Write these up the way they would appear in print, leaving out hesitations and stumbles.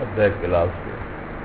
ادھے کلاس میں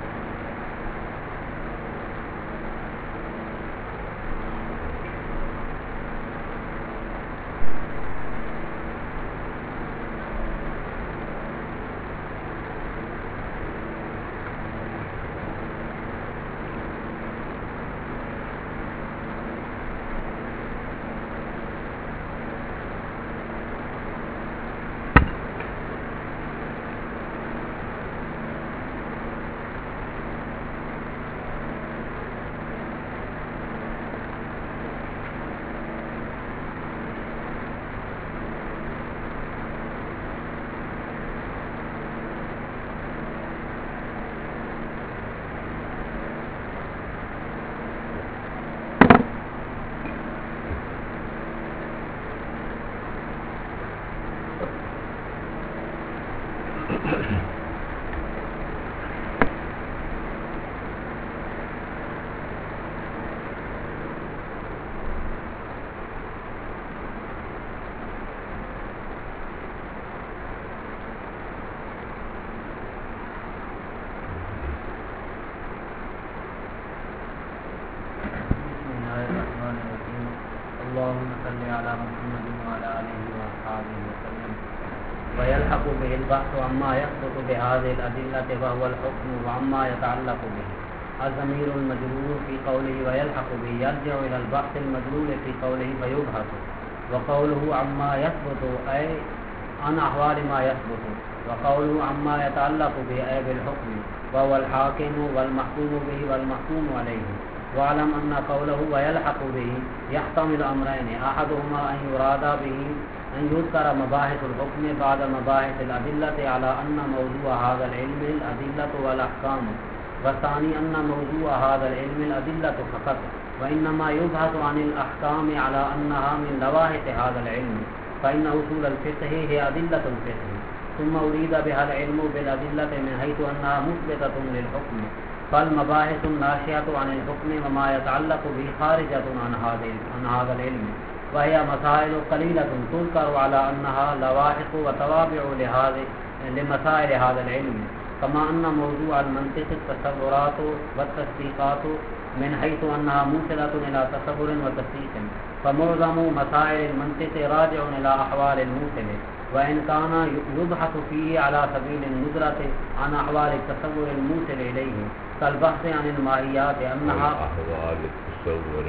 اللهم صل على محمد وعلى آله وأصحابه وسلم. ويلحق به البحث عما يثبت بهذه الأدلة وهو الحكم وعما يتعلق به. الضمير المجرور في قوله ويلحق به يرجع إلى البحث المجرور في قوله فيبحث. وقوله عما يثبت أي عن أحوال ما يثبت. وقوله عما يتعلق به أي بالحكم وهو الحاكم والمحكوم به والمحكوم عليه. واعلم أن قوله ويلحق به يحتمل أمرين، أحدهما أن يراد به أن يذكر مباحث الحكم بعد مباحث الأدلة على أن موضوع هذا العلم الأدلة والأحكام، والثاني أن موضوع هذا العلم الأدلة فقط، وإنما يبحث عن الأحكام على أنها من لواحق هذا العلم، فإن أصول الفقه هي أدلة الفقه، ثم أريد بها العلم بالأدلة من حيث أنها مثبتة للحكم، فالمباحث الناشئة عن الحكم وما يتعلق به خارجة عن هذا العلم، وهي مسائل قليلة تذكر على أنها لواحق وتوابع لمسائل هذا العلم، كما أن موضوع المنطق التصورات والتصديقات من حيث أنها موصلة إلى تصور وتصديق، فمعظم مسائل المنطق راجع إلى أحوال الموصل، وإن كان يبحث فيه على سبيل النظرة عن أحوال التصور الموصل إليه كالبحث عن الماهيات أنها أحوال التصور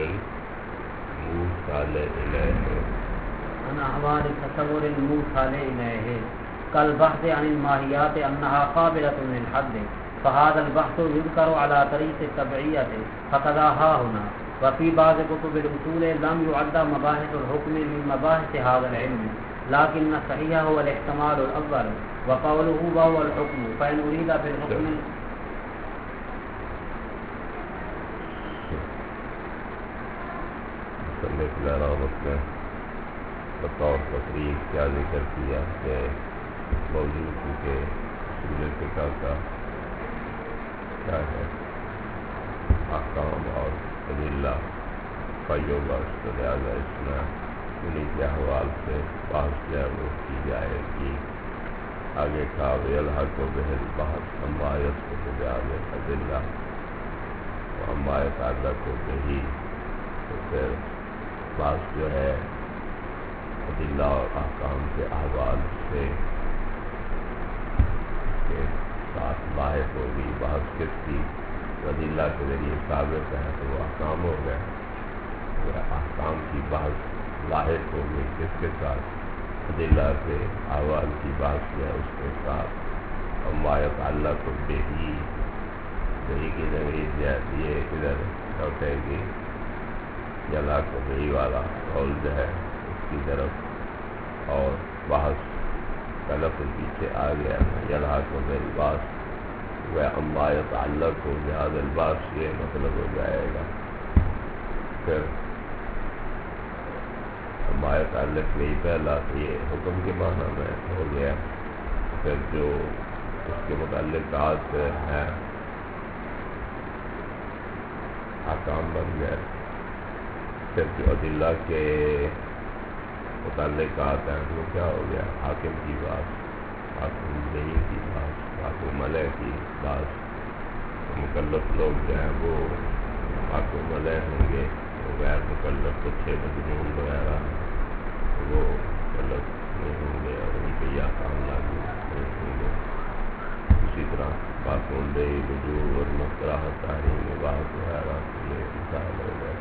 الموصل إليه عن أحوال التصور الموصل إليه كالبحث عن الماهيات أنها قابلة للحد، فهذا البحث يذكر على طريق التبعية فكذا ها هنا. وفي بعض كتب الأصول لم يعد مباحث الحكم من مباحث هذا العلم، لكن الصحيح هو الاحتمال الأول، وقوله وهو الحكم، فإن أريد بالحكم بطور تقریب کیا ذکر کیا کہ موجود کے اصول فقہ کا کیا ہے احکام اور ادلہ فیوبہ، لہٰذا اس میں انہیں کے احوال سے بحث جو ہے وہ کی جائے گی. آگے کہا ویلحق بہل بحث عما یثبت بهذه الادلہ وعما یتعلق بہ، تو پھر بحث جو ہے ادلہ اور احکام کے احوال سے کے ساتھ لاحق ہوگی. بحث کس کی؟ ادلہ کے ذریعے ثابت ہے تو وہ احکام ہو گئے. احکام کی بحث لاحق ہوگی کس کے ساتھ؟ ادلہ کے احوال کی بحث جو ہے اس کے ساتھ. اما یتعلق بہ کی ضمیر جو ہے یہ ادھر لوٹے گی، یلحق بہ والا قول جو ہے اس کی طرف، اور بحث کا لفظ پیچھے آ گیا یلحق بالبعث و اما یتعلق بهذا البعث، یہ مطلب ہو جائے گا. پھر اما یتعلق نہیں پہلا یہ حکم کے معنی میں ہو گیا، پھر جو اس کے متعلقات ہیں احکام بن گئے. پھر جو ادلہ کے متعلقات ہیں وہ کیا ہو گیا؟ حاکم کی بات. حاکم بہی کی بات، حاکم علیہ کی بات، مکلف لوگ جو ہیں وہ حاکم علیہ ہوں گے، وہ غیر مکلف بچے مجنون وغیرہ وہ مکلف نہیں ہوں گے اور ان کے یہ کام لاگو نہیں ہوں گے۔ اسی طرح حاکم بہی وجوہ اور مکراہ تحریم بات وغیرہ یہ مثال ہو گئے۔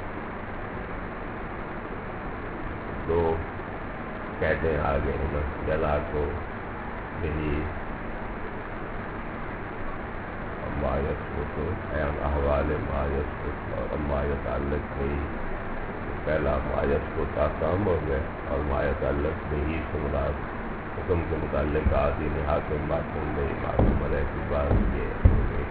دو قیدیں آ گئی نا، جلا کو یہی اما یثبت احوال ما یثبت اور اما یتعلق بہی، پہلا ما یثبت احکام ہو گئے اور ما یتعلق بہی سے مراد حکم کے متعلق عادی حاکم حاکم بہی حاکم علیہ کی بات یہ ہو گئی۔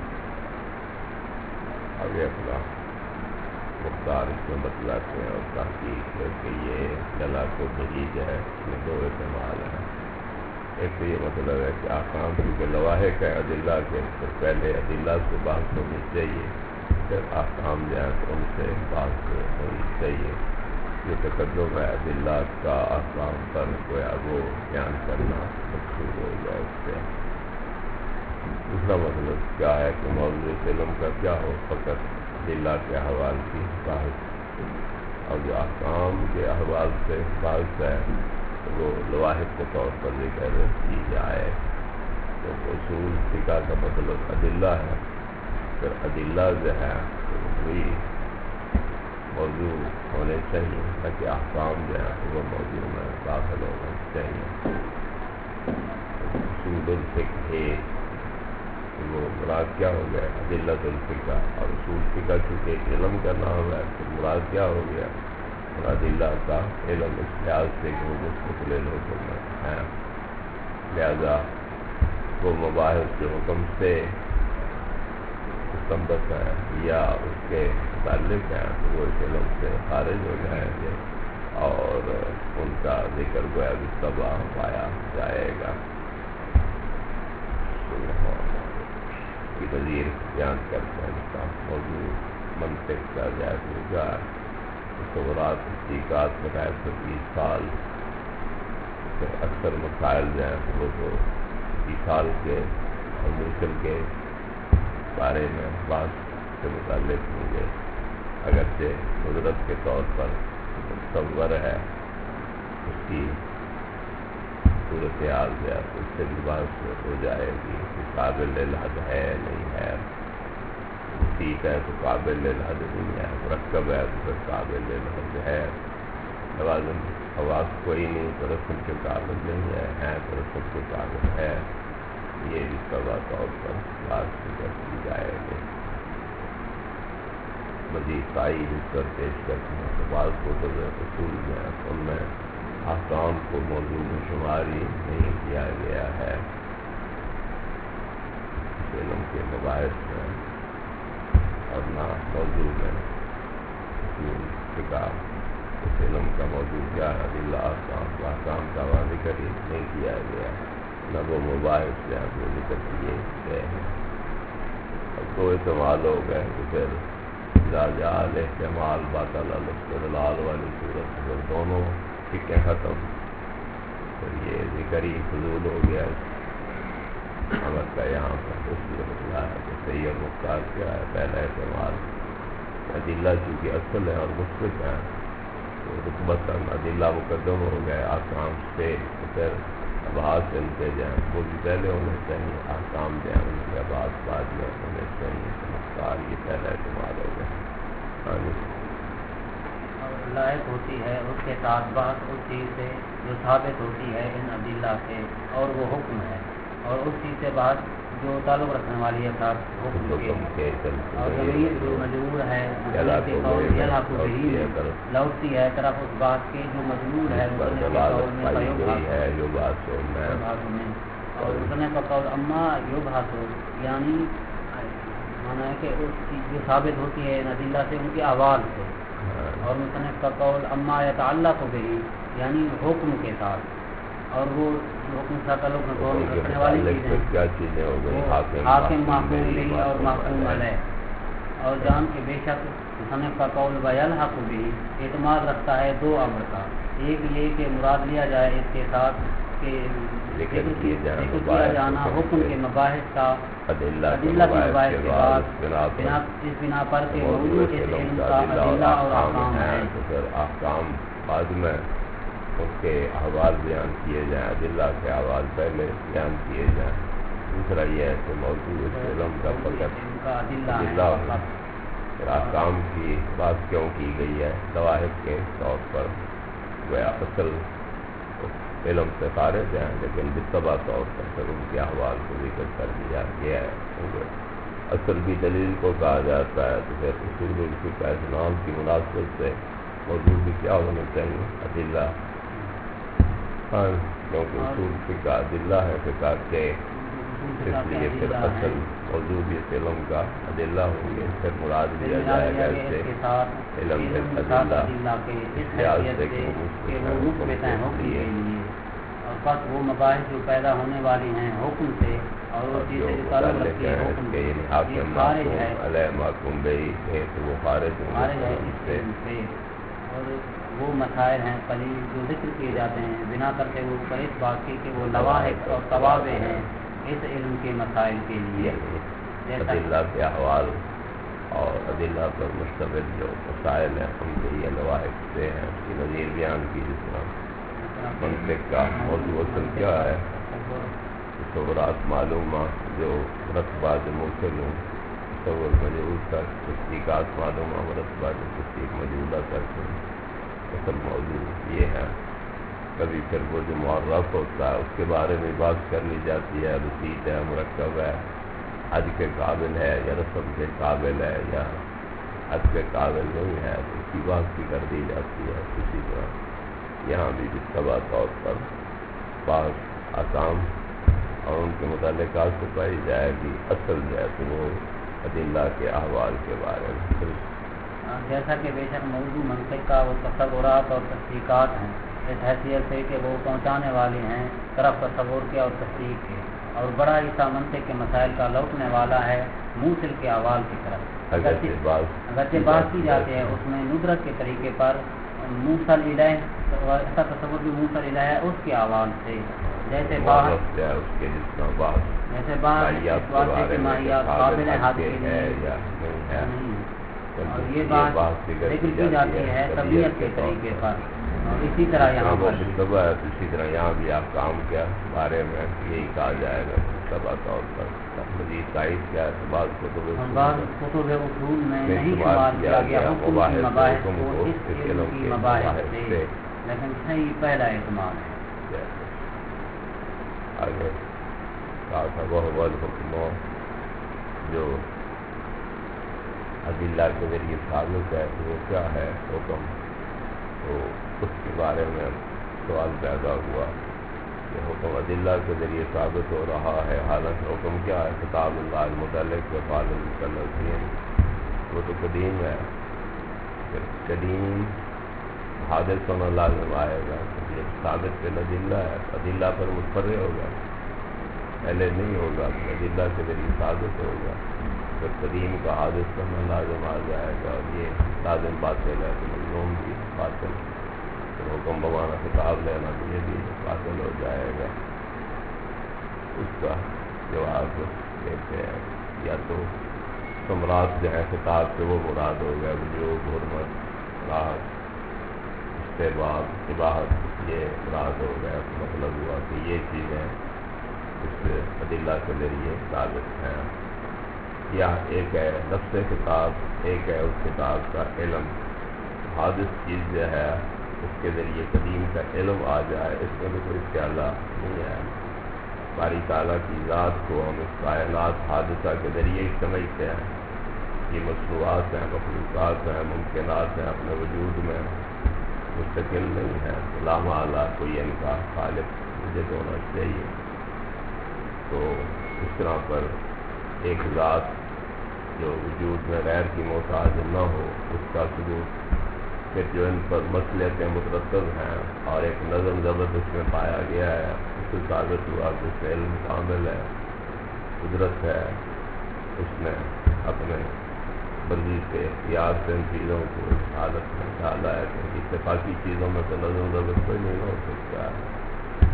آگے اپنا مختار اس میں بتلاتے ہیں اور تحقیق ہے کہ یہ جلا کو بہی جو ہے اس میں دو احتمال ہیں۔ ایک تو یہ مطلب ہے کہ احکام کیونکہ لواحق ہے ادلہ کے، تو پہلے ادلہ سے بات ہونی چاہیے، پھر احکام جو ہے تو ان سے بات ہونی چاہیے۔ یہ تقدم ہے ادلہ کا احکام پر گویا وہ بیان کرنا مقصود ہو گیا اس سے۔ دوسرا مطلب کیا ہے کہ موضوع علم کا کیا ہو، فقط ادلہ کے احوال کی بحث، اور جو احکام کے احوال سے بحث ہے وہ لواحق کے طور پر ذکر کی جائے۔ تو اصول فقہ کا مطلب ادلہ ہے، پھر ادلہ جو ہے وہی موضوع ہونے چاہیے تاکہ احکام جو ہے وہ موضوع میں داخل ہونا چاہیے۔ اصول الفقہ وہ مراد کیا ہو گیا، ادلۃ الفقہ، اور اصول فقہ چونکہ علم کا نام ہے تو مراد کیا ہو گیا، ادلہ کا علم، اس لحاظ سے کہ وہ مستقل حکم ہے، لہذا وہ مباحث جو حکم سے مستنبط ہے یا اس کے متعلق ہیں تو وہ اس علم سے خارج ہو جائیں گے اور ان کا ذکر گویا بالطبع پایا جائے گا۔ کی وزیر بیان کرتے ہیں اس کا موضوع منطق کا جائز نگاہ، تصورات تحقیقات بغیر 20 سال، اکثر مسائل جو ہیں وہ تو 20 سال کے اور مشکل کے بارے میں بات سے متعلق ہوں گے، اگرچہ قدرت کے طور پر تصور ہے اس کی صورتحال جو ہے اس سے بھی بات ہو جائے گی کہ قابل للحد ہے نہیں ہے، ٹھیک ہے تو قابل للحد نہیں ہے، مرکب ہے تو پھر قابل للحد ہے، لوازم خواص کوئی نہیں تو رسم کے قابل نہیں ہے تو رسم کے قابل ہے، یہ بھی طبع طور پر بات کی جائے گی۔ مزید تائید اس پر پیش کرتے ہیں تو بعض کتب اصول میں ان میں احکام کو موضوع میں شماری نہیں کیا گیا ہے، علم کے مباحث میں، اور نہ موضوع میں اصول فقہ اس علم کا موضوع کیا ہے ادلہ احکام کا ذکر ہی نہیں کیا گیا، نہ وہ مباحث جو ہیں وہ ذکر کیے گئے ہیں۔ اب دو احتمال ہو گئے کہ پھر جال احتمال باطل الاستدلال والی صورت پھر دونوں ٹھیکیں ختم، پھر یہ ذکر ہی فضول ہو گیا عمل کا یہاں پر، اس لیے مسئلہ ہے کہ صحیح اور مختار کیا ہے۔ پہلا احتمال ادلہ چونکہ اصل ہے اور مثبت ہے تو رتبتاً ادلہ مقدم ہو گئے احکام سے، تو پھر ابحاث ان کے جو ہیں وہ بھی پہلے ہونے چاہیے، احکام جو ہیں ان کے ابحاث بعد میں ہونے چاہیے، مختار یہ پہلا احتمال ہو گیا۔ اور لائق ہوتی ہے اس کے ساتھ بات اس چیز سے جو ثابت ہوتی ہے ان ادلہ سے اور وہ حکم ہے، اور اس چیز سے بات جو تعلق رکھنے والی ہے ساتھ حکم کے، اور ضمیر جو مجبور ہے لوٹتی ہے طرف اس بات کے جو مجبور ہے اور مصنف کا قول اما یبحث یعنی مانا ہے کہ اس چیز جو ثابت ہوتی ہے ان ادلہ سے ان کے احوال سے، اور مصنف کا قول اما یتعلق بہ یعنی حکم کے ساتھ، اور وہ حکم کے ساتھ تعلق رکھنے والی چیزیں حاکم محکوم بہ اور محکوم علیہ، اور جان کے بے شک مصنف کا قول ویلحق بہ اعتماد رکھتا ہے دو امر کا، ایک یہ کہ مراد لیا جائے اس کے ساتھ کے ذکر کیے جانا حکم کے مباحث کا ادلہ کے مباحث کے بعد اس بنا پر کہ موضوع اس علم کا ادلہ اور احکام ہے، تو پھر احکام بعد میں اس کے احوال بیان کیے جائیں، ادلہ کے احوال پہلے بیان کیے جائیں۔ دوسرا یہ ہے کہ موضوع اس علم کا فقط ادلہ ہو، پھر احکام کی بات کیوں کی گئی ہے ضوابط کے طور پر، وہ اصل علم سے خارج ہیں، لیکن بالطبع طور پر پھر ان کے احوال کو ذکر کر دیا گیا ہے، کیونکہ اصل کی دلیل کو کہا جاتا ہے تو پھر اصول الفقہ اس نام کی مناسبت سے موضوع بھی کیا ہونا چاہیے ادلہ، کیونکہ اصول فقہ ادلہ ہے فقہ کے، اس لیے پھر اصل موضوع بھی اس علم کا ادلہ ہوں گے، پھر مراد لیا جائے گا اس سے علم ادلہ اس لحاظ سے کہ اور بس وہ مباحث جو پیدا ہونے والی ہیں حکم سے اور وہ چیزیں جو تعلق رکھتی ہیں حکم سے، یہ خارج ہے، تو وہ خارج ہے اس سے، اور وہ مسائل ہیں قلیل جو ذکر کیے جاتے ہیں بنا کر کے وہ اوپر اس بات کی کہ وہ لواحق اور ثوابیں ہیں اس علم کے مسائل کے لیے، ادلہ کے احوال اور ادلہ پر مشتمل جو مسائل ہیں ان کے یہ لواحق سے ہیں، اس کی نظیر بیان کی، جس طرح منطق کا موضوع اصل کیا ہے، تصورات معلومات جو رتبہ جو موصل ہوں، تصور مجعول کر تصدیقات معلومہ مرتبہ جو تصدیق مجعولہ کرتے ہیں، اصل موضوع یہ ہے۔ کبھی پھر وہ جو معرف ہوتا ہے اس کے بارے میں بات کر لی جاتی ہے، بسیط ہے، مرکب ہے، حد کے قابل ہے یا رسم کے قابل ہے یا حد کے قابل نہیں ہے، اس کی بات بھی کر دی جاتی ہے۔ اسی طرح یہاں بھی بالطبع طور پر بعض احکام اور ان کے متعلقات سے پائی جائے گی، اصل جو ہے تو وہ ادلہ کے احوال کے بارے میں، جیسا کہ بے شک موضوع منطق کا وہ تصورات اور تصدیقات ہیں اس حیثیت سے کہ وہ پہنچانے والی ہیں طرف تصور کے اور تصدیق کے، اور بڑا حصہ منطق کے مسائل کا لوٹنے والا ہے موصل کے احوال کی طرف، اگرچہ بات کی جاتی ہے اس میں ندرت کے طریقے پر موصل الیہ، ایسا تصور بھی موصل الیہ ہے اس کے احوال سے، جیسے بات ماہیات قابل حد کے لیے نہیں، اور یہ بات ذکر کی جاتی ہے طبیعت کے طریقے پر، اور اسی طرح یہاں پر اسی طرح یہاں بھی احکام کے بارے میں یہی کہا جائے گا طبع طور پر مزید تائید کیا ہے، بعض کتب اصول میں نہیں شمار کیا گیا حکم کی مباحث کو اس علم کی مباحث سے، لیکن صحیح پہلا اعتماد ہے۔ آگے کہا تھا وہ حکم جو ادلہ کے ذریعے ثابت ہے تو وہ کیا ہے حکم، تو اس کے بارے میں سوال پیدا ہوا کہ حکم ادلہ کے ذریعے ثابت ہو رہا ہے، حالانکہ حکم کیا ہے کتاب اللہ المتعلق وفعال المتعلقین، وہ تو قدیم ہے، پھر قدیم حادث ہونا لازم آئے گا، یہ ثابت پہ ادلہ ہے، ادلہ پر متفرع ہوگا، پہلے نہیں ہوگا، ادلہ کے ذریعے ثابت ہوگا، پھر قدیم کا حادث کرنا لازم آ جائے گا، اور یہ لازم باطل ہے تو مظلوم بھی باطل، پھر حکم بمانا کتاب لینا تو یہ بھی باطل ہو جائے گا۔ اس کا جواب دیتے ہیں یا تو ثمرات جو ہے کتاب سے وہ مراد ہو گیا، وجوب، حرمت، راحت، استحباب، اباحت، یہ مراد ہو گیا، مطلب ہوا کہ یہ چیزیں اس ادلہ کے ذریعے ثابت ہیں، یا ایک ہے نفس کتاب، ایک ہے اس کتاب کا علم، حادث چیز جو ہے اس کے ذریعے قدیم کا علم آ جائے، اس میں تو کوئی خیال نہیں ہے، باری تعالیٰ کی ذات کو ہم اس کائنات حادثہ کے ذریعے ہی سمجھتے ہیں، یہ مصنوعات ہیں، مخلوقات ہیں، ممکنات ہیں، اپنے وجود میں مستقل نہیں ہے، لامحالہ کوئی ان کا خالق مجھے ہونا چاہیے، تو اس طرح پر ایک ذات جو وجود میں غیر کی محتاج نہ ہو اس کا ثبوت، پھر جو ان پر مصلحتیں مترتب ہیں اور ایک نظم ضبط اس میں پایا گیا ہے، اس سے ثابت ہوا کہ اس میں علم کامل ہے، قدرت ہے، اس نے اپنے مرضی سے اختیار سے ان چیزوں کو اس حالت میں ڈالا ہے کہ اتفاقی چیزوں میں تو نظم ضبط کوئی نہیں ہو سکتا ہے،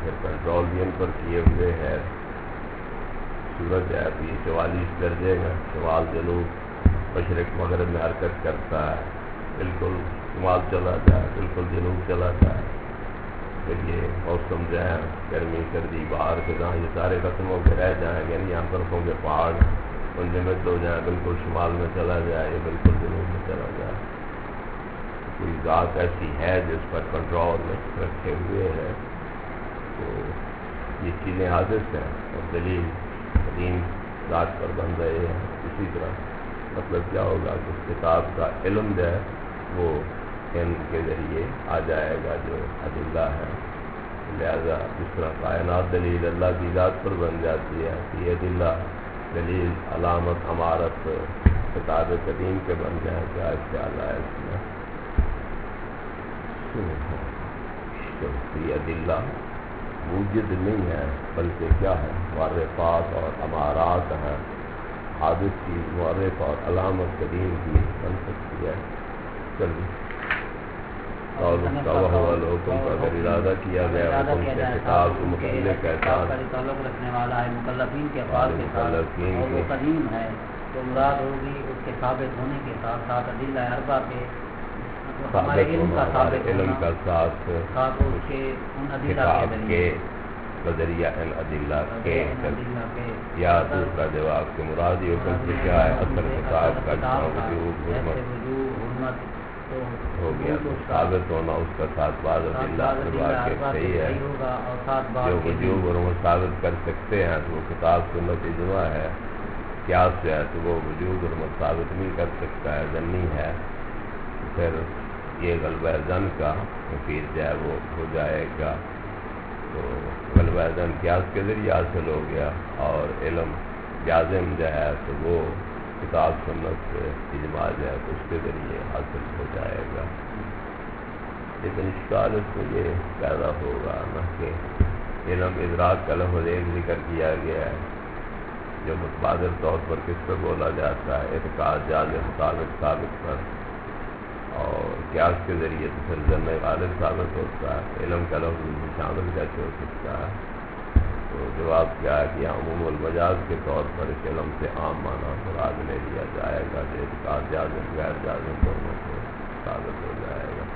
پھر کنٹرول بھی ان پر کیے ہوئے ہے. سورج ہے ابھی 44 درجے میں شمال جنوب مشرق مغرب میں حرکت کرتا ہے. بالکل شمال چلا جائے بالکل جنوب چلا جائے. پھر یہ موسم جو ہے گرمی سردی باہر کے جہاں یہ سارے ختم ہو کے رہ جائیں گے یہاں برفوں کے پہاڑ منجمد ہو جائیں بالکل شمال میں چلا جائے یا بالکل جنوب میں چلا جائے. کوئی ذات ایسی ہے جس پر کنٹرول رکھے ہوئے ہے. تو یہ چیزیں حادث ہیں اور دلیل قدیم ذات پر بن رہے ہیں. اسی طرح مطلب کیا ہوگا کہ اس کتاب کا علم جو ہے وہ ان کے ذریعے آ جائے گا جو ادلہ ہے. لہذا جس طرح کائنات دلیل اللہ کی ذات پر بن جاتی ہے کہ یہ ادلہ دلیل علامت امارت کتاب قدیم کے بن جائیں. کیا خیال ہے اس میں؟ یہ ادلہ موجد نہیں ہے بلکہ کیا ہے معرفات اور امارات ہیں. حادث کی معرف اور علامت قدیم کی بن سکتی ہے. چلیے اور اس کا وہ حکم کا اگر ارادہ کیا گیا حکم سے کتاب کو متعلق کہتا ہے تعلق رکھنے والا ہے مکلفین کے افعال کے ساتھ اور وہ قدیم ہے تو مراد ہوگی اس کے ثابت ہونے کے ساتھ ساتھ ادلہ اربع کے ہمارے علم کا ثابت علم کا ساتھ اس کے ان ادلہ کے بذریعہ ان ادلہ کے یا دوسرا جواب کے مراد یہ حکم سے کیا ہے اثر کتاب کا وجود حرمت ہو گیا. تو ثابت ہونا اس کا ساتھ بعض ادلہ اربع کے صحیح ہے. جو وجود اور وہ ثابت کر سکتے ہیں تو وہ کتاب سنت اجماع ہے. قیاس سے ہے تو وہ وجود اور ثابت نہیں کر سکتا ہے ظنی ہے. پھر یہ غلبہ ظن کا مفید جو ہے وہ ہو جائے گا. تو غلبہ ظن قیاس کے ذریعے حاصل ہو گیا اور علم جازم جو ہے تو وہ کتاب سنت اجماع جو ہے تو اس کے ذریعے حاصل ہو جائے گا. لیکن اشکال اس میں یہ پیدا ہوگا نا کہ علم ادراک کا لفظ ایک ذکر کیا گیا ہے جو متبادل طور پر کس پر بولا جاتا ہے اعتقاد جازم ثابت پر اور قیاس کے ذریعے تو پھر ظن غالب ثابت ہوتا ہے. علم کا لفظ شامل کیسے ہو سکتا ہے؟ تو جواب کیا ہے کہ عموم المجاز کے طور پر اس علم سے عام معنی مراد لے لیا جائے گا کہ اعتقاد جازم غیر جازم دونوں کو ثابت ہو جائے گا.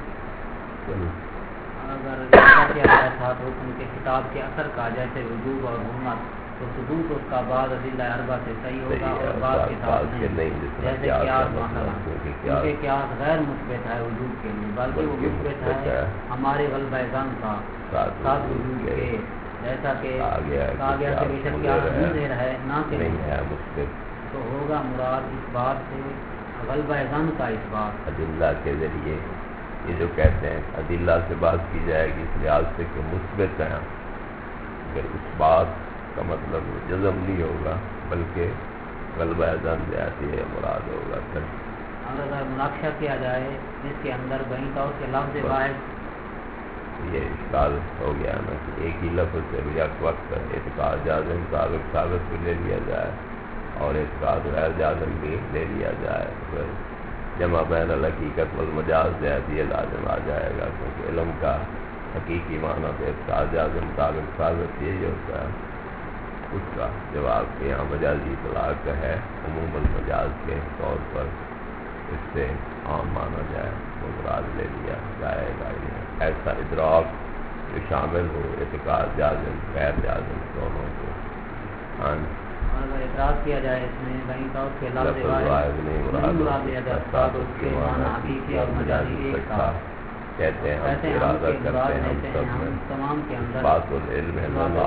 اگر کیا جائے تھا تو ان کے کتاب کے اثر کا جیسے وجوب اور حرمت تو ثبوت اس کا بعض ادلہ اربع سے صحیح ہوگا اور بعض کے ساتھ نہیں. جیسے قیاس کیونکہ قیاس غیر مثبت ہے وجود کے لیے بلکہ وہ مثبت ہے ہمارے غلبہ ظن کا ساتھ وجود کے جیسا کہ کہا گیا کہ بے شک قیاس مضر ہے نہ کہ نہیں ہے مثبت. تو ہوگا مراد اس بات سے غلبہ ظن کا اس بات ادلہ کے ذریعے یہ جو کہتے ہیں ادلہ سے بات کی جائے گی اس لحاظ سے کہ مثبت ہیں. اگر اس بات کا مطلب جزم نہیں ہوگا بلکہ غلبہ ظن جاتی ہے مراد ہوگا. پھر اگر مناقشہ کیا جائے جس کے اندر بہی طور سے لفظ واحد یہ اشکال ہو گیا نا کہ ایک ہی لفظ سے یک وقت اعتقاد جازم ثابت بھی لے لیا جائے اور اعتقاد غیر جازم بھی لے لیا جائے. پھر جمع بین الحقیقت والمجاز جیسے یہ لازم آ جائے گا کیونکہ علم کا حقیقی معنی تو اعتقاد جازم ثابت یہی ہوتا ہے. اس کا جواب کہ یہاں مجازی اطلاق ہے عموم المجاز کے طور پر اس سے عام مانا جائے وہ مراد لے لیا جائے گا. ایسا ادراک جو شامل ہو اعتقاد جازم غیر جازم دونوں کو. اگر اعتراض کیا جائے اس میں بہی طور سے لفظ واحد نہیں مراد لیا جاتا تو اس کے معنی حقیقی اور مجازی ایک تھا. کہتے ہیں ہم ارادہ کرتے ہیں ہم سب میں تمام کے اندر بات العلم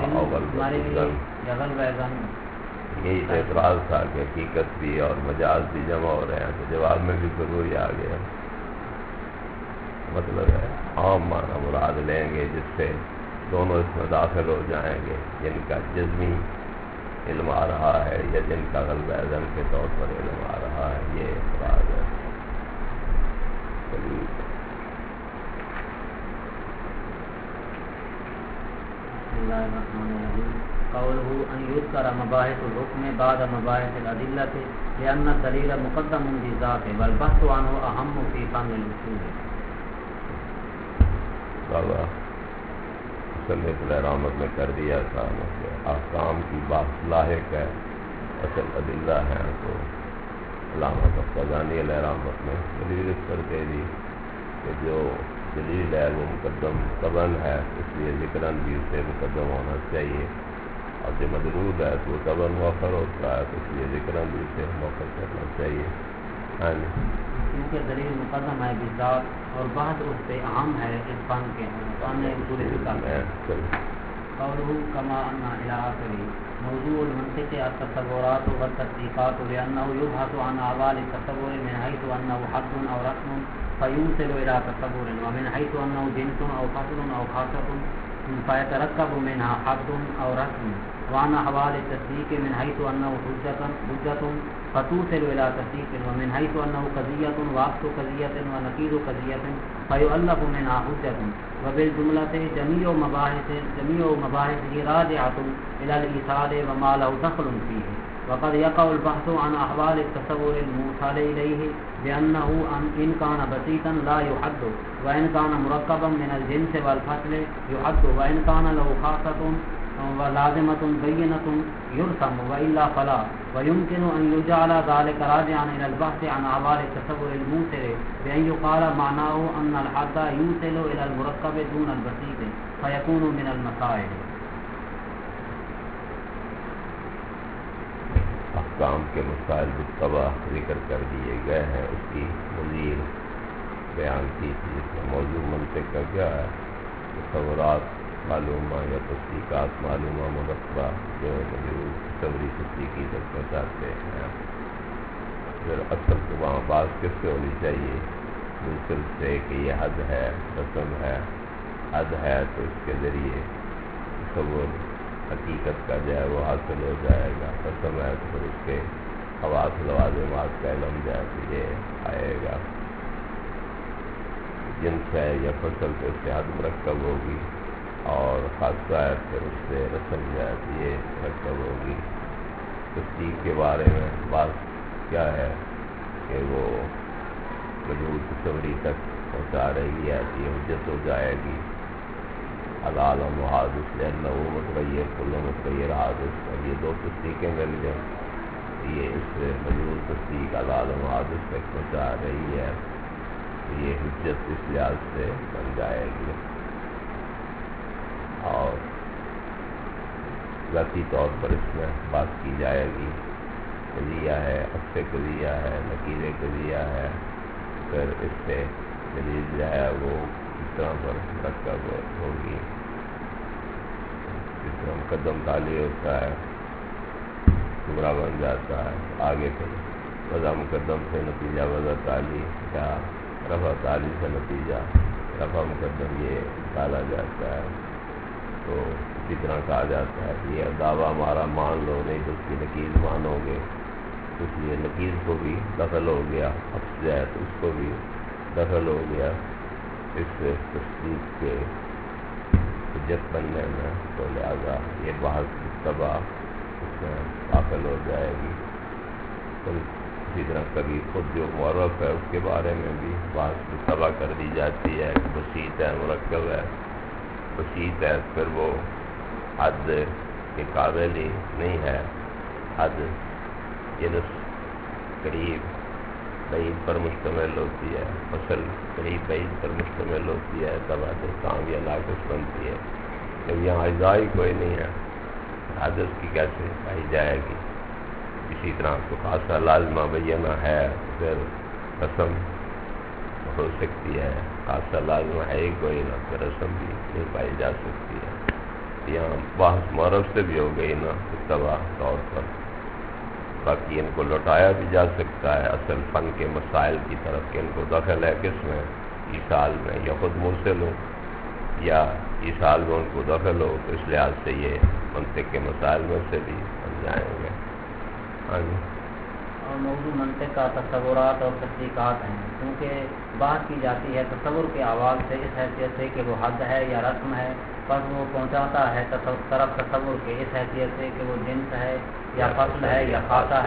یہی اعتراض تھا کہ حقیقت بھی اور مجاز بھی جمع ہو رہے ہیں. تو جواب میں بھی ضروری آ گیا. مطلب ہے عام معنی مراد لیں گے جس سے دونوں اس میں داخل ہو جائیں گے جن کا جزمی علم آ رہا ہے یا جن کا غلبہ ظن کے طور پر علم آ رہا ہے. یہ اعتراض ہے. قوله ان يذكر مباحث الحكم بعد مباحث الادله لان الدليل مقدم بذاته والبحث عنه اهم في فن الاصول. بابا مصنف نے رحمت میں کر دیا تھا کہ احکام کی بات لاحق ہے، اصل ادلہ ہیں، تو علامہ قفقازانی علیہ رحمت میں دلیل اس پر دے دی کہ جو دلیل ہے وہ مقدم طبعاً ہے، اس لیے ذکراً بھی اسے مقدم ہونا چاہیے، اور جو مدلول ہے تو وہ طبعاً مؤخر ہوتا ہے، تو اس لیے ذکراً بھی اسے مؤخر کرنا چاہیے۔ ہاں جی، کیونکہ دلیل مقدم ہے بذات اور بحث اس سے اہم ہے اس فن کے فن اصول فقہ میں۔ قوله كما ان الى اخره موضوع المنطق التصورات والتطبيقات لانه يبحث عن اعمال التصور من حيث انه حد او رسم فيوصل الى تصور، ومن حيث انه جنس او فصل او خاصة فيتركب منها حد او رسم، وعن احوال التصديق من حيث انه حجة فتوصل الى تصديق، ومن حيث انه قضية وعكس قضية ونقيض قضية فيؤلف منها حجة، وبالجملة جميع مباحثه راجعة الى الايصال وما له دخل فيه، وقد يقع البحث عن احوال التصور الموصل اليه بانه ان كان بسيطا لا يحد، وان كان مركبا من الجنس والفصل يحد، وان كان له خاصة ولازمة بينة يرسم وإلا فلا، ويمكن أن يجعل ذلك راجعا إلى البحث عن أحوال التصور الموصل بأن يقال معناه أن الحد يوصل إلى المركب دون البسيط فيكون من المسائل۔ احکام کے مسائل بالطبع ذکر کر دیے گئے ہیں، اس کی مزید بیان کی تھی، اس میں موضوع منطق کا کیا ہے، تصورات معلومہ یا تصدیقات معلومہ مرکبہ جو موجود تصوری تصدیقی تک پہنچاتے ہیں۔ پھر اصل تو وہاں بات کس سے ہونی چاہیے، دوسرے سے کہ یہ حد ہے، رسم ہے، حد ہے تو اس کے ذریعے تصور حقیقت کا جو ہے وہ حاصل ہو جائے گا، رسم ہے تو پھر اس کے خواص لوازمات کا علم جو ہے تو یہ آئے گا، جنس ہے یا فصل تو اس سے حد مرکب ہوگی، اور خاصہ ہے پھر اس سے رسم جو ہے تو یہ مرکب ہوگی۔ تصدیق کے بارے میں بات کیا ہے کہ وہ وجود تصوری تک پہنچا رہی ہے کہ یہ حجت ہو جائے گی، العالم و حادث لأنہ متغیر کل متغیر حادث، اور یہ دو تصدیقیں مل جائیں یہ اس وجود تصدیق العالم و حادث تک پہنچا رہی ہے، تو یہ حجت اس لحاظ سے بن جائے گی۔ اور ذاتی طور پر اس میں بات کی جائے گی، قضیہ ہے، عکس قضیہ ہے، نقیض قضیہ ہے، پھر اس سے دلیل جو ہے وہ کس طرح پر مرکب ہوگی، جس طرح مقدم تالی ہوتا ہے صغرا بن جاتا ہے، آگے پھر وضع مقدم سے نتیجہ وضع تالی یا رفع تالی سے نتیجہ رفع مقدم یہ نکالا جاتا ہے، تو اسی طرح کہا جاتا ہے کہ یہ دعویٰ ہمارا مان لو، نہیں تو اس کی نقیض مانو گے، اس لیے نقیض کو بھی دخل ہو گیا، عکس جو ہے تو اس کو بھی دخل ہو گیا اس تصدیق کے حجت بننے میں، تو لہٰذا یہ بحث طبع اس میں داخل ہو جائے گی۔ تو اسی طرح کبھی خود جو معرف ہے اس کے بارے میں بھی بحث طبع کر دی جاتی ہے کہ بسیط ہے، مرکب ہے، بسیط ہے پھر وہ حد کے قابل ہی نہیں ہے، حد جنس قریب بعید پر مشتمل ہوتی ہے، فصل قریب بعید پر مشتمل ہوتی ہے، تب حد کام یا ناقص بنتی ہے، جب یہاں اجزاء ہی کوئی نہیں ہے حد اس کی کیسے پائی جائے گی۔ اسی طرح تو خاصہ لازمہ بیانہ ہے پھر رسم ہو سکتی ہے، خاصہ لازمہ ہے ہی کوئی نہ پھر رسم بھی نہیں پائی جا سکتی ہے۔ یہاں بحث معرف سے بھی ہو گئی نا اتباع طور پر، باقی ان کو لوٹایا بھی جا سکتا ہے اصل فن کے مسائل کی طرف کہ ان کو دخل ہے کس میں، ایصال میں، یا خود موصل ہو یا ایصال میں ان کو دخل ہو، تو اس لحاظ سے یہ منطق کے مسائل میں سے بھی بن جائیں گے۔ ہاں جی، اور موضوع منطق کا تصورات اور تصدیقات ہیں، کیونکہ بات کی جاتی ہے تصور کے آواز سے اس حیثیت سے کہ وہ حد ہے یا رسم ہے، پس وہ پہنچاتا ہے طرف تصور کے اس حیثیت سے کہ وہ جنس ہے یا فصل ہے یا خاصہ ہے،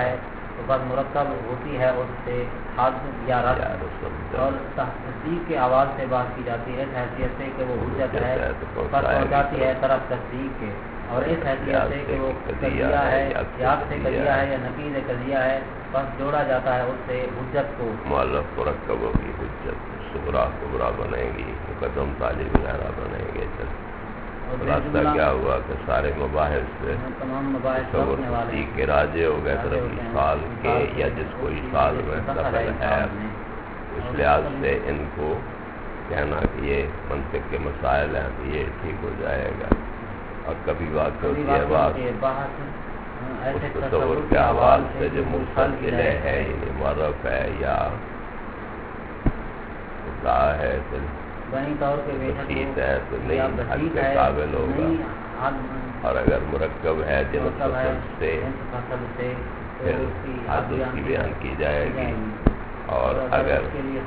تو بس مرکب ہوتی ہے اس سے حد یا رسم اور تصدیق کے آواز سے بات کی جاتی ہے اس حیثیت سے کہ وہ حجت ہے پر پہنچاتی ہے طرف تصدیق کے، اور اس حیثیت سے کہ وہ قضیہ ہے یاد سے قضیہ ہے یا نقیض قضیہ ہے، بس جوڑا جاتا ہے اس سے حجت کو۔ مؤلف مرکب ہوگی، حجت صغرا کبرا بنے گی، مقدم طالب وغیرہ بنیں گے۔ راستہ کیا ہوا کہ سارے مباحث سے تمام مباحث کے راجے ہو گئے طرف اشکال کے، یا جس کو اشکال میں دخل ہے، اس لحاظ سے ان کو کہنا کہ یہ منطق کے مسائل ہیں تو یہ ٹھیک ہو جائے گا۔ اور کبھی بات ہوتی ہے بات اس تصور کے حوال سے جو مرسل الہ ہے، یعنی معرف ہے یا اطلاع ہے تو بسیط ہے تو نہیں حد کے قابل ہوگا، اور اگر مرکب ہے جنس فصل سے پھر حد اس کی بیان کی جائے گی، اور اگر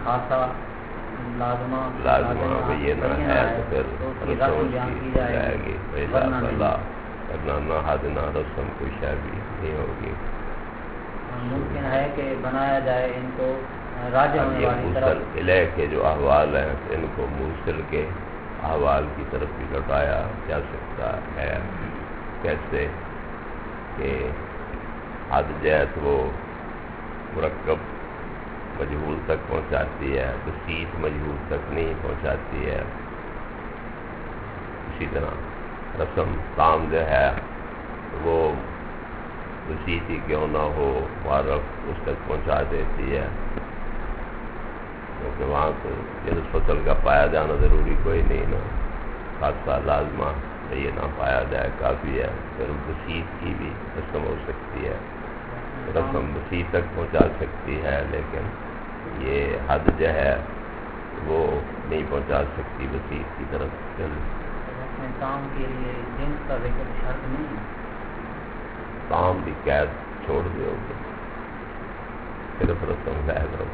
لازمہ بینا ہے تو پھر رسم کی جائے گی، ورنہ نہ حد نہ رسم کوئی شے بھی نہیں ہوگی۔ ممکن ہے کہ بنایا جائے ان کو راجع ہونے والی طرف، موصل الہ کے جو احوال ہیں ان کو موصل کے احوال کی طرف بھی لوٹایا جا سکتا ہے۔ کیسے کہ حد جہت وہ مرکب مجہول تک پہنچاتی ہے، بسیط مجہول تک نہیں پہنچاتی ہے۔ اسی طرح رسم کام جو ہے وہ بسیط ہی کیوں نہ ہو معرف اس تک پہنچا دیتی ہے، کیونکہ وہاں تو جنس فصل کا پایا جانا ضروری کوئی نہیں نا، خاصہ لازمہ یہ نہ پایا جائے کافی ہے، پھر بسیط کی بھی رسم ہو سکتی ہے، رسم بسیط تک پہنچا سکتی ہے، لیکن یہ حد جو ہے وہ نہیں پہنچا سکتی بسیط کی طرف۔ کام کے لیے جنس کا ذکر شرط نہیں ہے، کام بھی قید چھوڑ دو گے، صرف رسم قید رہو۔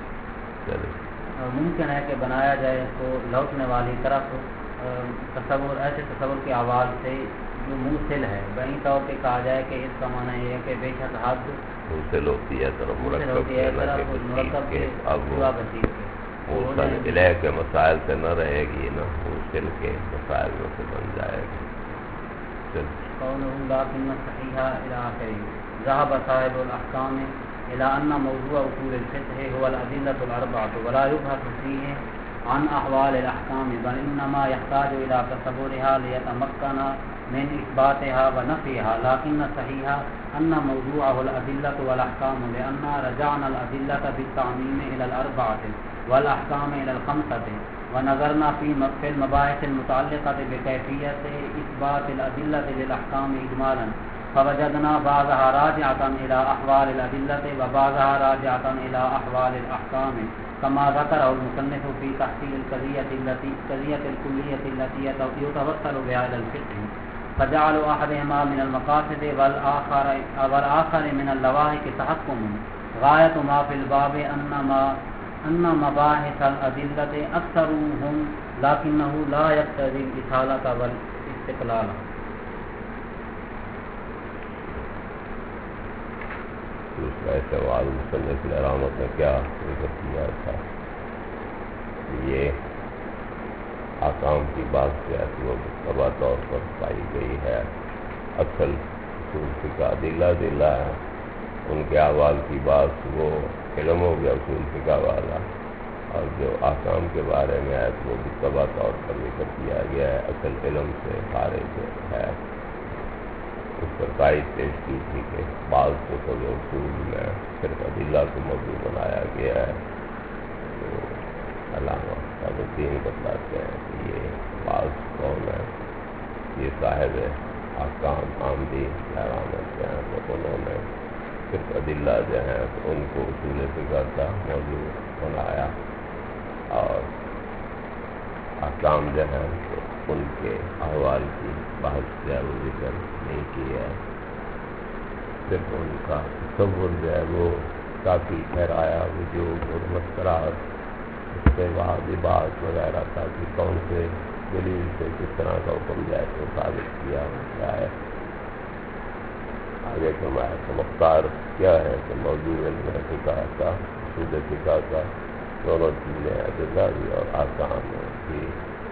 ممکن ہے کہ بنایا جائے اس کو لوٹنے والی طرف تصور، ایسے تصور کے آواز سے جو موصل ہے، وہیں طور پہ کہا جائے کہ اس کا معنی یہ ہے کہ بے شک حد موصل ہوتی ہے طرف مرکب کے، اب بسیط کے موصل الہ کے مسائل سے نہ رہے گی نا، موصل کے مسائل میں سے بن جائے گی۔ قوله لكن الصحيح الى اخره ذهب صاحب الاحكام الى ان موضوع اصول الفقه هو الادله الاربعه ولا يبحث فيه عن احوال الاحكام بل انما يحتاج الى تصورها ليتمكن من اثباتها ونفيها، لكن الصحيح ان موضوعه الادله والاحكام لان رجعنا الادله بالتعميم الى الاربعه والاحكام الى الخمسه ونظرنا في المباحث المتعلقة بكيفية إثبات الأدلة للأحكام إجمالا فوجدنا بعضها راجعة إلى أحوال الأدلة وبعضها راجعة إلى أحوال الأحكام كما ذكره المصنف في تحصيل القضية الكلية التي يتوصل بها إلى الفقه، فجعلوا أحدهما من المقاصد والآخر من اللواحق تحكم غاية ما في الباب أن مباحث الأدلة أكثرهم لكنه لا يقتضي الإصالة والاستقلال۔ دوسرا سوال مصنف نے علامت میں کیا ذکر کیا تھا، یہ احکام کی بات جو ہے وہ مکتبہ طور پر پائی گئی ہے، اصل اصول فقہ ادلہ ہے، ان کے احوال کی بات وہ علم ہو گیا اصول فقہ والا، اور جو احکام کے بارے میں ہے وہ مکتبہ طور پر ذکر کیا گیا ہے، اصل علم سے خارج ہے۔ اس پر قائد پیش کی تھی کہ بعض کتب اصول میں صرف ادلہ کو موضوع بنایا گیا ہے، تو علامہ صاحب الدین بتلاتے ہیں کہ یہ بعض قوم ہے، یہ صاحب احکام عامدی علامت ہیں، تو انہوں نے صرف ادلہ جو ہیں تو ان کو اصول فقہ کا موضوع بنایا، اور احکام جو ہیں تو ان کے احوال کی بحث جو ہے وہ ذکر نہیں کی ہے، صرف ان کا تصور جو ہے وہ کافی ٹھہرایا وجوب اور مسکراہٹ، اس کے بعد عبادت وغیرہ تھا کہ کون سے دلیل سے کس طرح کا حکم جائے تو ثابت کیا جائے۔ آگے فرمایا کہ مختار کیا ہے کہ موضوع علم فقہ کا اصول فقہ کا دونوں چیزیں ادلہ بھی اور احکام بھی،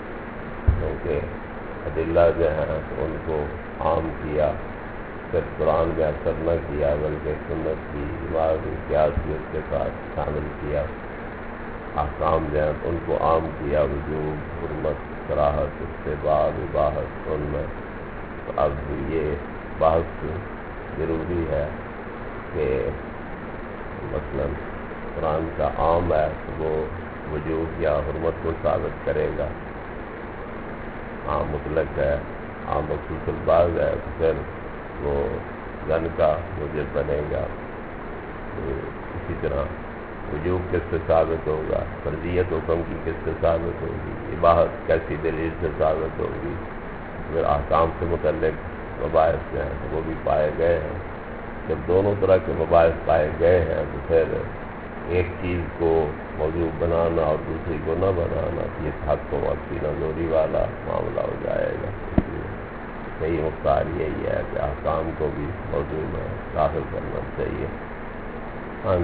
کیونکہ ادلہ جو ہیں تو ان کو عام کیا، صرف قرآن میں اثر نہ کیا بلکہ سنت کی دماغ قیاس بھی اس کے ساتھ شامل کیا، احکام جو ہیں ان کو عام کیا، وجوب، حرمت، کراہت، استحباب، اباحت ان میں۔ تو اب یہ بحث ضروری ہے کہ مثلا قرآن کا عام ہے تو وہ وجوب یا حرمت کو ثابت کرے گا، عام مطلق ہے، عام مخصوص الباز ہے تو پھر وہ زن کا موجب بنے گا۔ اسی طرح وجوب کس سے ثابت ہوگا، فرضیت حکم کی کس سے ثابت ہوگی، اباحت کیسی دلیل سے ثابت ہوگی، پھر احکام سے متعلق مباحث ہیں تو وہ بھی پائے گئے ہیں۔ جب دونوں طرح کے مباحث پائے گئے ہیں تو پھر ایک چیز کو موضوع بنانا اور دوسری کو نہ بنانا یہ حق و وقتی نظوری والا معاملہ ہو جائے گا۔ صحیح مختار یہی ہے کہ احکام کو بھی موضوع میں داخل کرنا چاہیے۔ ہاں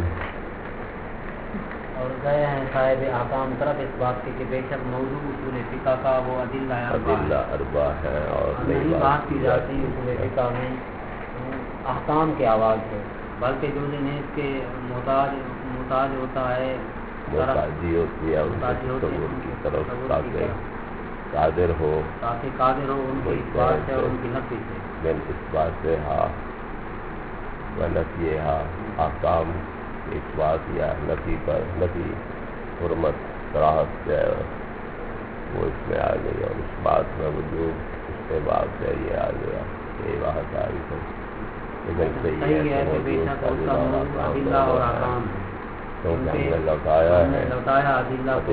اور گئے ہیں صاحب احکام طرف اس بات کی کہ بے شک موضوع اصول فقہ کا وہ ادلہ اربع ہیں اور نہیں بات کی جاتی اصول فقہ میں احکام کے آواز سے، بلکہ جو دن اس کے محتاج ہوتا ہے، محتاجی ہوتی ہے ان کی طرف تاکہ قادر ہو ان کی اس بات سے اور ان کی نفی سے، من اس بات سے ہاں و نفی ہاں، احکام اس بات یا نفی پر نفی حرمت کراہت سے وہ اس میں آ گئی، اور اس بات میں وجود اس کے بعد سے یہ آ گیا، یہ بات آ گئی تو لیکن صحیح ہے کہ بے شک ادلہ اور احکام کیونکہ ہم نے لوٹایا ادلہ کو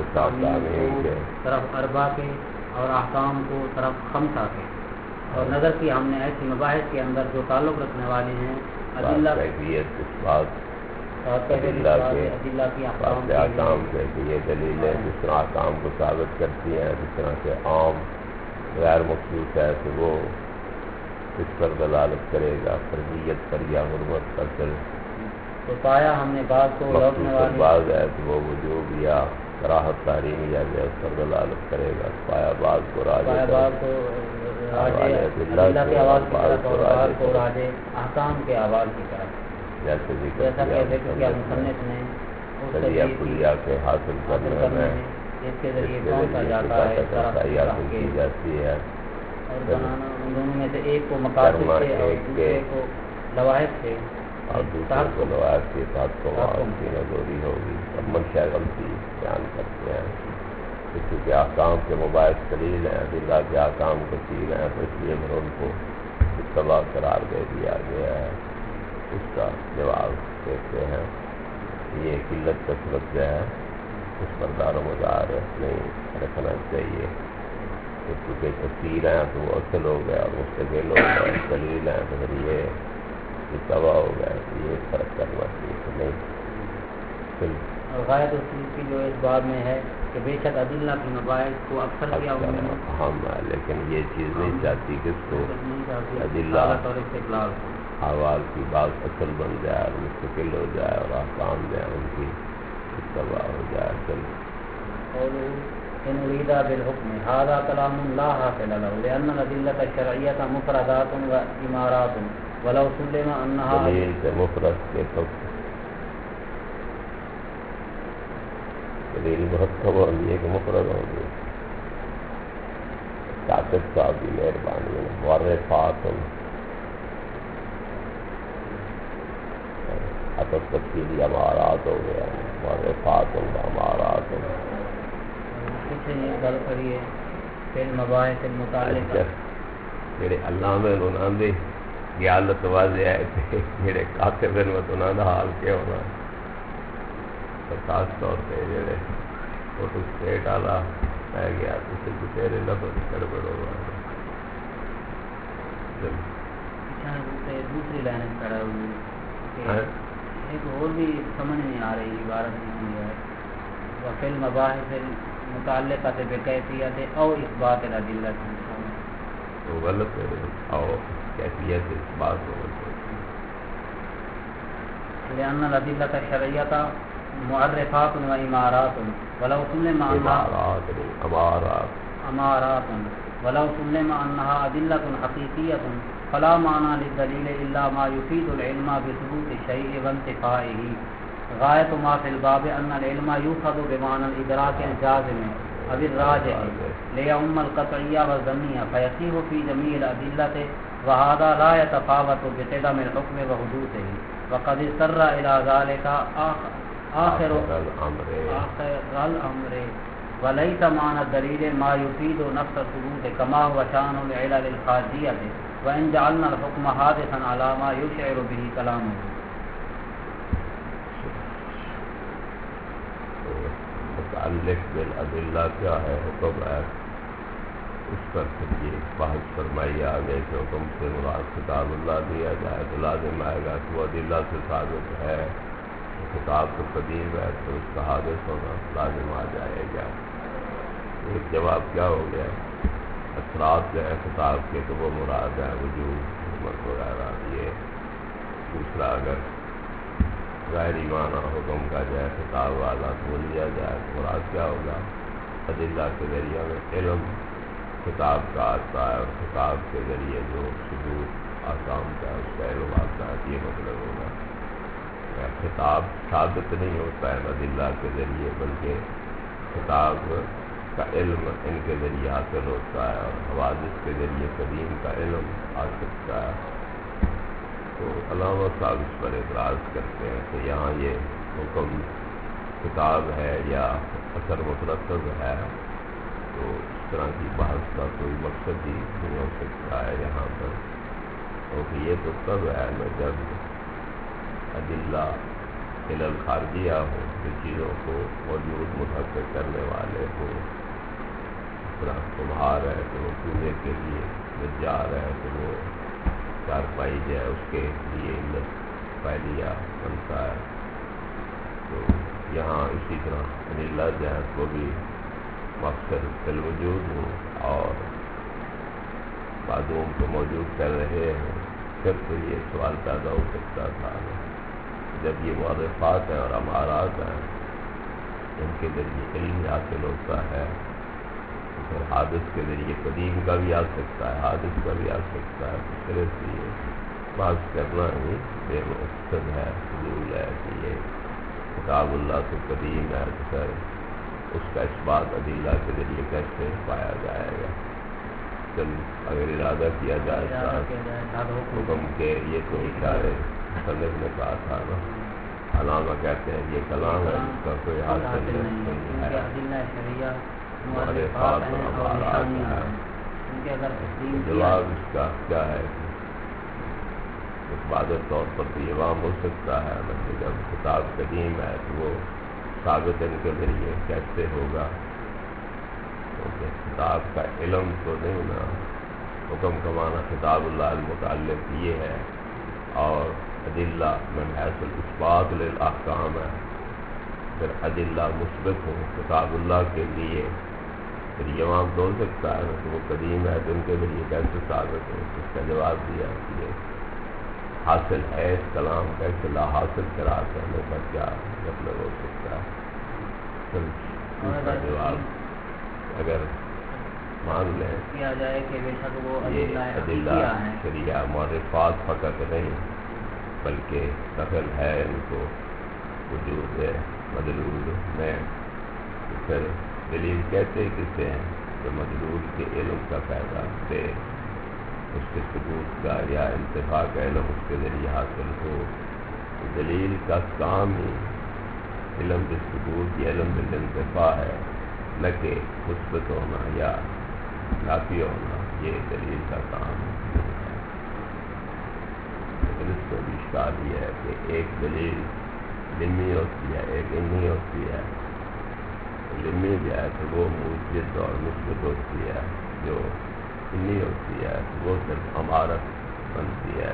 طرف اربع کے اور احکام کو طرف خمسہ کے، اور نظر کی ہم نے ایسی مباحث کے اندر جو تعلق رکھنے والے ہیں ادلہ کی احکام سے کہ یہ دلیلیں جس طرح احکام کو ثابت کرتی ہیں، جس طرح سے عام غیر مخصوص ہے تو وہ اس پر دلالت کرے گا، فرضیت پر یا حرمت پر، پھر تو پایا ہم نے بعض کو لوٹنے والی بعض ہے تو وہ وجوب یا کراہت تحریم یا اس پر دلالت کرے گا، پایا بعض کو راجع ادلہ کے آواز کی طرف اور بعض کو راجع احکام کے آواز کی طرف، جیسے ذکر کیا مصنف نے کلیہ کے حاصل کرنے میں اس کے ذریعے پہنچا جاتا ہے حاصل کی جاتی ہے، اور بنانا ان دونوں میں سے ایک کو مقاصد سے اور دوسرے کو لواحق سے، اور دوسرے کو لواحق کے ساتھ کو کی نظوری ہوگی۔ اب منشا غلطی بیان کرتے ہیں کیونکہ احکام کے مباحث دلیل ہیں، ادلہ کے احکام کثیر ہیں، تو اس لیے پھر ان کو اتباع قرار دے دیا گیا ہے۔ اس کا جواب دیتے ہیں یہ قلت کثرت جو ہے اس پر دار و مدار نہیں رکھنا چاہیے، کیونکہ کثیر ہیں تو وہ اصل ہو گیا اور مستقل ہو گیا، دلیل ہیں تو پھر یہ اتباع ہو گیا، یہ فرق کرنا چاہیے نہیں۔ اور غایت اصول کی جو اس بات میں ہے کہ بے شک ادلہ کی مباحث کو اکثر کیا ہم لیکن یہ چیز نہیں چاہتی کس کو ادلہ اور استقلال آواز کی بات اصل بن جائے اور مستقل ہو جائے اور احکام جو ہے ان کی اتباع ہو جائے اصل۔ اور ان اريد بالحكم هذا كلام لا حاصل له لأن الأدلة الشرعية مفردات وإمارات ولو سلم أنها دلیل سے مفرد کے تو دلیل مرتب ہوگی کہ مفرد ہوگی۔ کاتب صاحب کی مہربانی مورفات تفصیلی امارات ہو گیا، مورفات امارات پیچھے یہ گل کریے پھر مباحث المتعلقہ جڑے علامہ انہاں دے یہ حالت واضح ہے کہ جڑے کاتب ہیں انہاں دا حال کیا ہونا، خاص طور پہ جڑے فوٹو اسٹیٹ والا رہ گیا تو اسے تیرے لفظ گڑبڑ ہو رہا ہے۔ دوسری لائن کھڑا ہوئی ایک اور بھی سمجھ نہیں آ رہی عبارت نہیں ہے، وفی المباحث متعلقہ بکیفیت او اثبات الادلہ، تو غلط ہے۔ کیفیت اس بات ہونا چاہیے. لأن الأدلة الشرعية معرفات وإمارات ولو سلم أمارات ولو سلم أنها أدلة حقيقية فلا معنى للدليل إلا ما يفيد العلم بثبوت الشيء وانتفائه. غاية ما في الباب أن العلم يؤخذ بمعنى الإدراك الجازم أو الراجح ليعم القطعية والظنية فيصيح في جميع الأدلة وهذا لا يتفاوت بقدم الحكم وحدوثه. وقد اضطر إلى ذلك آخر الأمر وليس معنى الدليل ما يفيد نفس الثبوت كما هو شأن العلل الخارجية وإن جعلنا الحكم حادثا على ما يشعر به كلامه. متعلق بالادلہ کیا ہے، حکم ہے، اس پر پھر یہ بحث فرمائی آگے کہ حکم سے مراد کتاب اللہ دیا جائے تو لازم آئے گا کہ وہ ادلہ سے ثابت ہے. کتاب تو قدیم ہے تو اس کا حادث ہونا لازم آ جائے گا. ایک جواب کیا ہو گیا، اثرات جو ہے کتاب کے تو وہ مراد ہے وجود حکمت وغیرہ. یہ دوسرا اگر ظاہری معنی حکم کا جائے کتاب والا تو لیا جائے تو مراد کیا ہوگا، ادلہ کے ذریعے میں علم کتاب کا آتا ہے اور کتاب کے ذریعے جو ثبوت احکام کا اس کا علم آتا ہے. یہ مطلب ہوگا کتاب ثابت نہیں ہوتا ہے ادلہ کے ذریعے بلکہ کتاب کا علم ان کے ذریعے حاصل ہوتا ہے اور حوادث کے ذریعے قدیم کا علم آ سکتا ہے. تو علامہ صاحب اس پر اعتراض کرتے ہیں کہ یہاں یہ حکم کتاب ہے یا اثر مترتب ہے تو اس طرح کی بحث کا کوئی مقصد ہی نہیں ہو سکتا ہے یہاں پر، کیونکہ یہ تو تب ہے نا جب ادلہ علل خارجیہ ہو، جن چیزوں کو موجود متحقق کرنے والے ہو. اس طرح کمہار ہے تو وہ چوہے کے لیے نجار ہے تو وہ چار پائی جائے اس کے لیے علت پہلیا بنتا ہے. تو یہاں اسی طرح ادلہ جو ہے کو بھی مقصد فی الوجود ہو اور معدوم کو موجود کر رہے ہیں، پھر تو یہ سوال پیدا ہو سکتا تھا جب یہ معرفات ہیں اور امارات ہیں ان کے ذریعے علم حاصل ہوتا ہے تو پھر حادث کے ذریعے قدیم کا بھی آ سکتا ہے، حادث کا بھی آ سکتا ہے. تو پھر اس لیے بات کرنا ہی بے مقصد ہے، فضول ہے کہ یہ کتاب اللہ تو قدیم ہے تو پھر اس کا اثبات ادلہ کے ذریعے کیسے پایا جائے گا. چل اگر ارادہ کیا جائے حکم کے یہ تو اشارے مصنف نے کہا تھا نا، علامہ کہتے ہیں یہ کلام ہے اس کا کوئی حاصل نہیں ہے، معرفات اور امارات ہے. جواب اس کا کیا ہے کہ اس واضح طور پر تو یہ عام ہو سکتا ہے کہ جب کتاب قدیم ہے تو وہ ثابت ان کے ذریعے کیسے ہوگا، کیونکہ کتاب کا علم تو نہیں نا. حکم کا معنی کتاب اللہ المتعلق یہ ہے اور ادلہ من حیث الاثبات للاحکام ہے. پھر ادلہ مثبت ہو کتاب اللہ کے لیے پھر یہ وہاں ہو سکتا ہے کہ وہ قدیم ہے تو ان کے ذریعے کیسے ثابت ہو. اس کا جواب دیا کہ یہ حاصل ہے اس کلام کا، اس لا حاصل قرار کرنے کا کیا مطلب ہو سکتا ہے. اس کا جواب اگر مان لیں کیا جائے کہ بے شک وہ یہ ادلہ شریعہ معرفات فقط نہیں بلکہ دخل ہے ان کو وجود مدلول میں. پھر دلیل کہتے کسے ہیں جو مدلول کے علم کا فائدہ دے، اس کے ثبوت کا یا انتفاع کا علم اس کے ذریعے حاصل ہو. دلیل کا کام ہی علم بالثبوت یا علم بالانتفاع ہے، نہ کہ مثبت ہونا یا نافی ہونا. یہ دلیل کا کام ہے. لیکن اس کو بھی اشکال یہ ہے کہ ایک دلیل لمی ہوتی ہے ایک علمی ہوتی ہے. لمی جو ہے تو وہ موجد اور مثبت ہوتی ہے، جو علمی ہوتی ہے وہ صرف امارت بنتی ہے.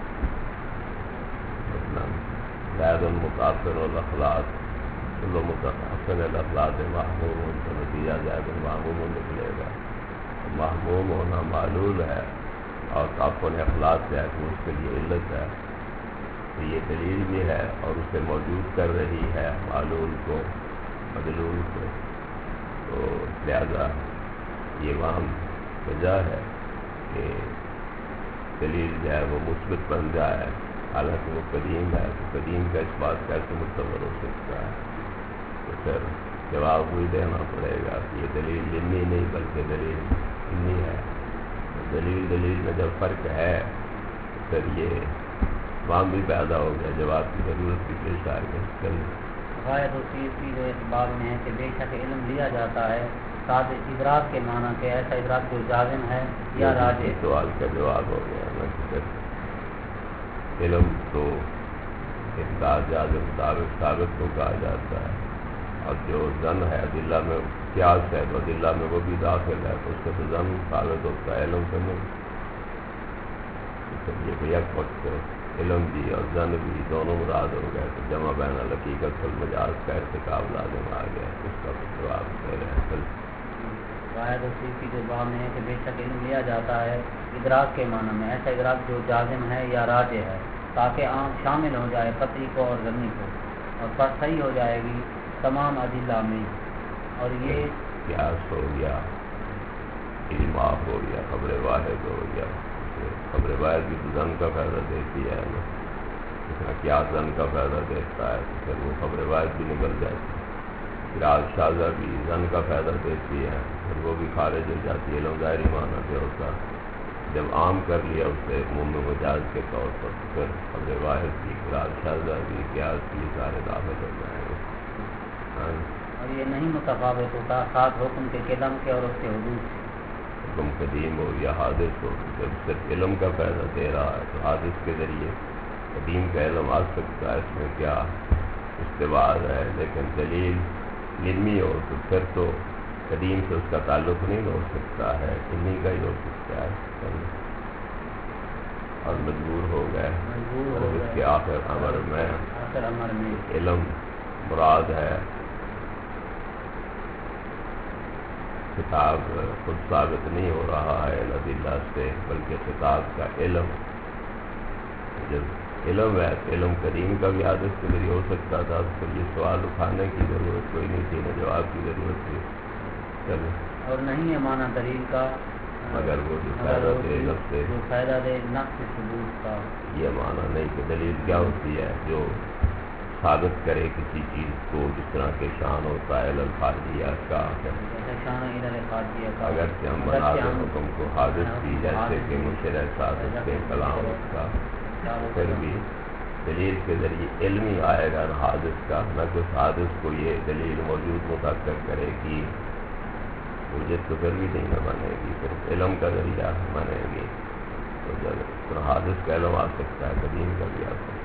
مثلا غیر المتاثر الاخلاق کل متاثر الاخلاق محموم تو نتیجہ زائد المحموم نکلے گا. محموم ہونا معلول ہے اور تعفن اخلاق ہے تو اس کے لیے علت ہے، تو یہ دلیل بھی ہے اور اسے موجود کر رہی ہے معلول کو مدلول کو، تو لہذا یہ وہاں وجہ ہے کہ دلیل جو ہے وہ مثبت بن جائے، حالانکہ وہ قدیم ہے، تو قدیم کا اس بات کیسے متصور ہو سکتا ہے؟ تو پھر جواب وہی دینا پڑے گا کہ یہ دلیل علمی نہیں بلکہ دلیل علمی ہے، دلیل میں جب فرق ہے تو پھر یہ وہاں بھی پیدا ہو گیا، جواب کی ضرورت بھی پیش آ گئی۔ غایت السیوطی جو اس باب میں ہے کہ بے شک علم لیا جاتا ہے ساتھ ادراک کے معنی کہ ایسا ادراک جو جازم ہے یا راجح۔ سوال کا جواب ہو گیا نا کہ پھر علم تو ادراک جازم ثابت کو کہا جاتا ہے، اور جو ظن ہے ادلہ میں قیاس ہے تو ادلہ میں وہ بھی داخل ہے، تو اس سے تو ظن ثابت ہوتا ہے، علم سے نہیں۔ یہ یک وقت علم بھی اور ظن بھی دونوں مراد ہو گئے، تو جمع بین الحقیقت والمجاز کا ارتکاب لازم آ گیا، اس کا جواب دے رہے ہیں۔ غایت السیوطی جو باب میں ہے کہ بے شک علم لیا جاتا ہے ادراک کے معنی میں ایسا ادراک جو جازم ہے یا راجح ہے، تاکہ عام شامل ہو جائے قطعی کو اور ظنی کو، اور پر صحیح ہو جائے گی تمام ادلہ میں، اور یہ قیاس ہو گیا، اجماع ہو گیا، خبر واحد ہو گیا۔ خبر واحد بھی ظن کا فائدہ دیتی ہے نا، جس میں قیاس ظن کا فائدہ دیتا ہے تو پھر وہ خبر واحد بھی نکل جاتی ہے۔ قیاس شاذہ بھی ظن کا فائدہ دیتی ہے، پھر وہ بھی خارج ہو جاتی ہے، علم ظاہری معنی پہ ہوتا جب عام کر لیا اسے عموم مجاز کے طور پر، تو پھر خبر واحد بھی قیاس شاذہ بھی قیاس بھی سارے داخل ہو جائیں گے۔ اور یہ نہیں متفاوت ہوتا خاص حکم کے قدم کے اور اس کے حدود سے۔ حکم قدیم ہو یا حادث ہو، جب صرف علم کا فائدہ دے رہا ہے تو حادث کے ذریعے قدیم کا علم آ سکتا ہے، اس میں کیا استواز ہے، لیکن دلیل علمی ہو تو پھر تو قدیم سے اس کا تعلق نہیں ہو سکتا ہے، علمی کا ہی ہو سکتا ہے، اور مجبور ہو گئے، اور اس کے آخر امر میں علم مراد ہے۔ خطاب خود ثابت نہیں ہو رہا ہے ادلہ سے، بلکہ خطاب کا علم، جب علم ہے تو علم قدیم کا بھی حادث کے ذریعے ہو سکتا تھا، تو پھر یہ سوال اٹھانے کی ضرورت کوئی نہیں تھی، نہ جواب کی ضرورت تھی۔ چلو، اور نہیں ہے معنی دلیل کا مگر وہ جو فائدہ دے لفظ سے، جو فائدہ دے نفس ثبوت کا، یہ معنی نہیں کہ دلیل کیا ہوتی ہے جو ثابت کرے کسی چیز کو، جس طرح کے شان ہوتا ہے الخارجیہ کا، اگرچہ ہم بناتے حکم کو حادث کی، جیسے کہ مشرع صادق کے کلام کا، پھر بھی دلیل کے ذریعے علمی آئے گا حادث کا، نہ کچھ حادث کو یہ دلیل موجود متاثر کرے گی، وجود تو پھر بھی نہیں نہ بنے گی، صرف علم کا ذریعہ بنے گی، تو جب حادث کا علم آ سکتا ہے قدیم کا بھی آ سکتا ہے۔